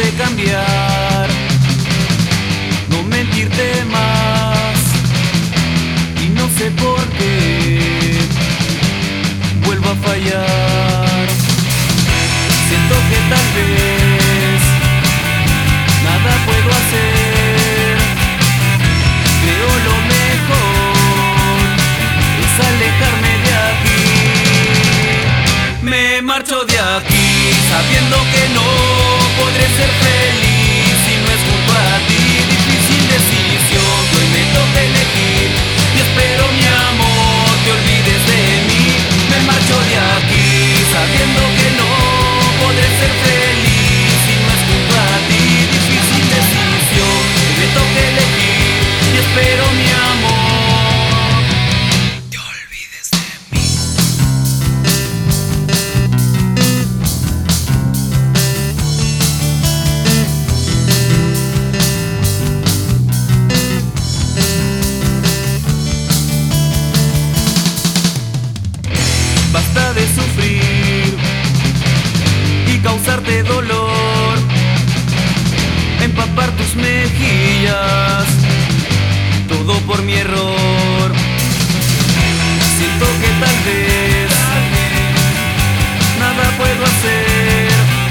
de cambiar, no mentirte más, y no sé por qué vuelvo a fallar. Siento que tal vez nada puedo hacer. Creo lo mejor es alejarme de aquí. Me marcho de aquí sabiendo que no podré ser feliz si no es junto a ti. Difícil decisión, que hoy me toca elegir, y espero mi amor te olvides de mí. Me marcho de aquí sabiendo que no podré ser feliz si no es junto a ti. Difícil decisión, que me toca elegir, y espero mi amor te olvides de mí. Basta de sufrir y causarte dolor, empapar tus mejillas, todo por mi error. Siento que tal vez nada puedo hacer.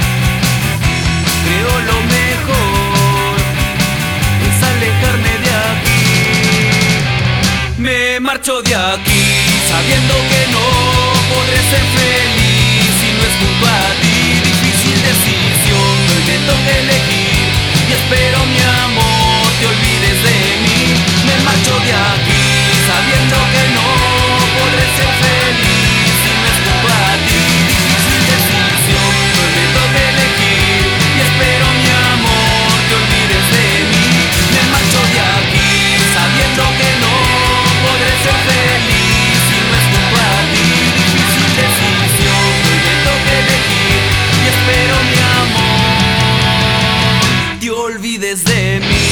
Creo lo mejor es alejarme de aquí. Me marcho de aquí sabiendo que no podré ser feliz si no es junto a ti. Difícil decisión, hoy me toca elegir, y espero mi amor te olvides de mí. Me marcho de aquí sabiendo que no podré ser feliz si no es junto a ti. Difícil decisión, hoy me toca elegir, y espero mi amor te olvides de mí. Me marcho de aquí sabiendo que no podré ser feliz si no es junto a ti. Difícil decisión, hoy me toca elegir, y espero mi amor te olvides de mí.